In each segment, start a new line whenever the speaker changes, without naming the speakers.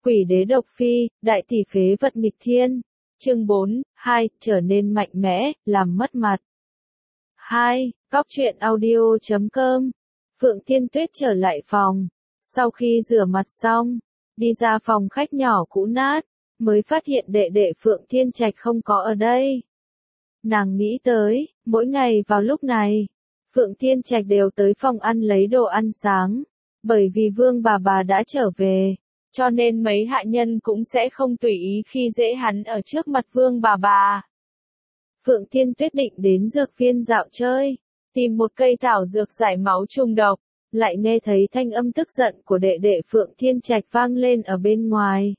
Quỷ đế độc phi, đại tỷ phế vật nghịch thiên. Chương 4, 2, trở nên mạnh mẽ, làm mất mặt. 2. Góc truyện audio.com. Phượng Thiên Tuyết trở lại phòng. Sau khi rửa mặt xong, đi ra phòng khách nhỏ cũ nát, mới phát hiện đệ đệ Phượng Thiên Trạch không có ở đây. Nàng nghĩ tới, mỗi ngày vào lúc này, Phượng Thiên Trạch đều tới phòng ăn lấy đồ ăn sáng, bởi vì Vương bà đã trở về, cho nên mấy hạ nhân cũng sẽ không tùy ý khi dễ hắn ở trước mặt Vương bà. Phượng Thiên Tuyết định đến dược viên dạo chơi, tìm một cây thảo dược giải máu trùng độc, lại nghe thấy thanh âm tức giận của đệ đệ Phượng Thiên Trạch vang lên ở bên ngoài.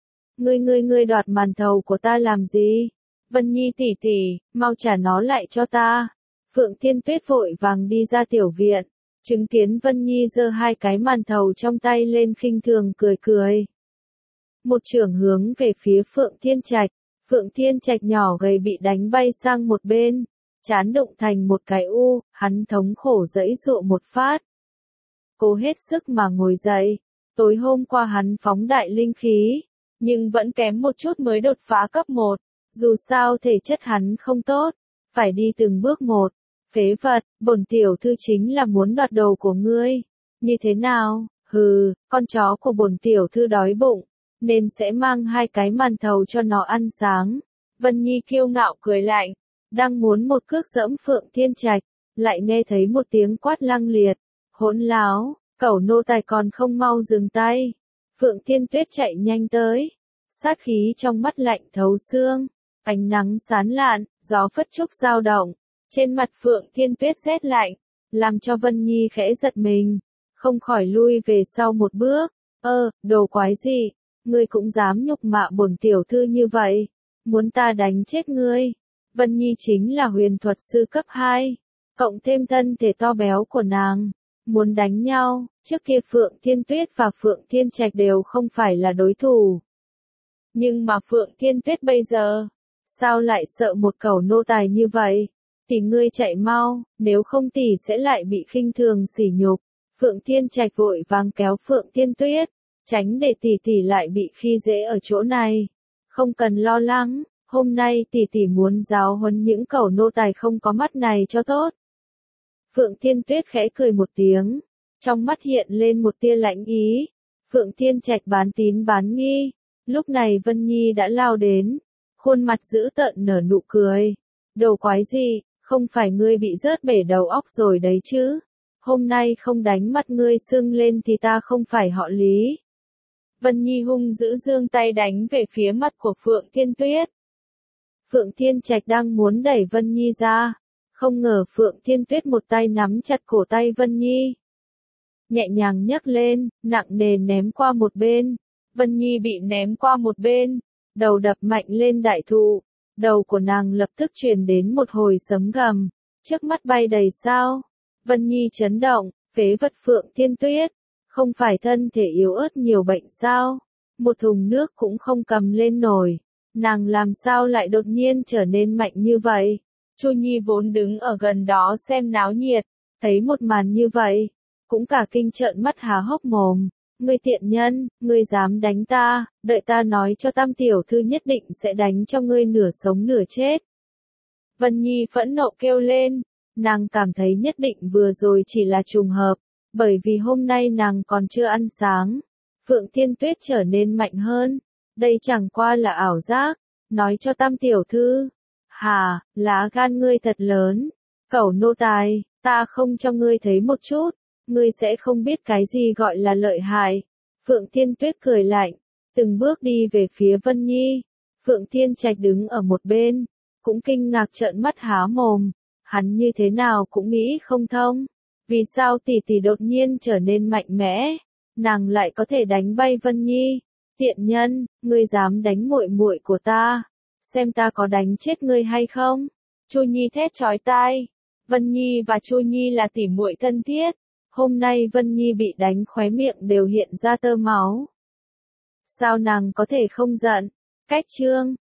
Ngươi đoạt màn thầu của ta làm gì? Vân Nhi tỷ tỷ, mau trả nó lại cho ta. Phượng Thiên Tuyết vội vàng đi ra tiểu viện, chứng kiến Vân Nhi giơ hai cái màn thầu trong tay lên khinh thường cười. Một chưởng hướng về phía Phượng Thiên Trạch, Phượng Thiên Trạch nhỏ gầy bị đánh bay sang một bên, trán đụng thành một cái u, hắn thống khổ giãy giụa một phát. Cố hết sức mà ngồi dậy, tối hôm qua hắn phóng đại linh khí, nhưng vẫn kém một chút mới đột phá cấp 1, dù sao thể chất hắn không tốt, phải đi từng bước một. Phế vật, bổn tiểu thư chính là muốn đoạt đồ của ngươi. Như thế nào? Hừ, con chó của bổn tiểu thư đói bụng, nên sẽ mang hai cái màn thầu cho nó ăn sáng. Vân Nhi kiêu ngạo cười lạnh, đang muốn một cước giẫm Phượng Thiên Trạch, lại nghe thấy một tiếng quát lăng liệt. Hỗn láo, cẩu nô tài còn không mau dừng tay. Phượng Thiên Tuyết chạy nhanh tới, sát khí trong mắt lạnh thấu xương, ánh nắng sáng lạn, gió phất trúc dao động. Trên mặt Phượng Thiên Tuyết rét lạnh, làm cho Vân Nhi khẽ giật mình, không khỏi lui về sau một bước. Đồ quái gì, ngươi cũng dám nhục mạ bổn tiểu thư như vậy, muốn ta đánh chết ngươi. Vân Nhi chính là huyền thuật sư cấp 2, cộng thêm thân thể to béo của nàng, muốn đánh nhau, trước kia Phượng Thiên Tuyết và Phượng Thiên Trạch đều không phải là đối thủ. Nhưng mà Phượng Thiên Tuyết bây giờ, sao lại sợ một cẩu nô tài như vậy? Tỷ ngươi chạy mau, nếu không tỷ sẽ lại bị khinh thường sỉ nhục. Phượng Thiên Trạch vội vàng kéo Phượng Thiên Tuyết, tránh để tỷ lại bị khi dễ ở chỗ này. Không cần lo lắng, hôm nay tỷ muốn giáo huấn những cẩu nô tài không có mắt này cho tốt. Phượng Thiên Tuyết khẽ cười một tiếng, trong mắt hiện lên một tia lãnh ý. Phượng Thiên Trạch bán tín bán nghi, lúc này Vân Nhi đã lao đến, khuôn mặt dữ tợn nở nụ cười. Đồ quái gì, không phải ngươi bị rớt bể đầu óc rồi đấy chứ? Hôm nay không đánh mặt ngươi sưng lên thì ta không phải họ Lý. Vân Nhi hung dữ giương tay đánh về phía mặt của Phượng Thiên Tuyết. Phượng Thiên Trạch đang muốn đẩy Vân Nhi ra, không ngờ Phượng Thiên Tuyết một tay nắm chặt cổ tay Vân Nhi, nhẹ nhàng nhấc lên, nặng nề ném qua một bên. Vân Nhi bị ném qua một bên, đầu đập mạnh lên đại thụ, đầu của nàng lập tức truyền đến một hồi sấm gầm, trước mắt bay đầy sao. Vân Nhi chấn động, phế vật Phượng Thiên Tuyết, không phải thân thể yếu ớt nhiều bệnh sao? Một thùng nước cũng không cầm lên nổi, nàng làm sao lại đột nhiên trở nên mạnh như vậy? Chu Nhi vốn đứng ở gần đó xem náo nhiệt, thấy một màn như vậy, cũng cả kinh trợn mắt há hốc mồm. Ngươi tiện nhân, ngươi dám đánh ta, đợi ta nói cho Tam tiểu thư nhất định sẽ đánh cho ngươi nửa sống nửa chết. Vân Nhi phẫn nộ kêu lên, nàng cảm thấy nhất định vừa rồi chỉ là trùng hợp, bởi vì hôm nay nàng còn chưa ăn sáng. Phượng Thiên Tuyết trở nên mạnh hơn, đây chẳng qua là ảo giác, nói cho Tam tiểu thư. Hà, lá gan ngươi thật lớn, cẩu nô tài, ta không cho ngươi thấy một chút, ngươi sẽ không biết cái gì gọi là lợi hại. Phượng Thiên Tuyết cười lạnh, từng bước đi về phía Vân Nhi. Phượng Thiên Trạch đứng ở một bên, cũng kinh ngạc trợn mắt há mồm, hắn như thế nào cũng nghĩ không thông. Vì sao tỷ đột nhiên trở nên mạnh mẽ, nàng lại có thể đánh bay Vân Nhi? Tiện nhân, ngươi dám đánh muội muội của ta, xem ta có đánh chết ngươi hay không? Chu Nhi thét chói tai. Vân Nhi và Chu Nhi là tỉ muội thân thiết. Hôm nay Vân Nhi bị đánh khóe miệng đều hiện ra tơ máu. Sao nàng có thể không giận? Cách chương